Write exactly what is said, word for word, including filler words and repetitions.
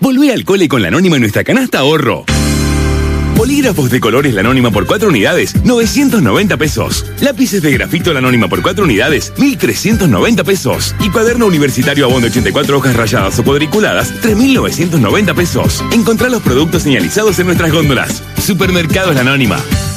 Volvé al cole con la Anónima en nuestra canasta ahorro. Bolígrafos de colores La Anónima por cuatro unidades, novecientos noventa pesos. Lápices de grafito La Anónima por cuatro unidades, mil trescientos noventa pesos. Y cuaderno universitario Avon de ochenta y cuatro hojas rayadas o cuadriculadas, tres mil novecientos noventa pesos. Encontrá los productos señalizados en nuestras góndolas. Supermercados La Anónima.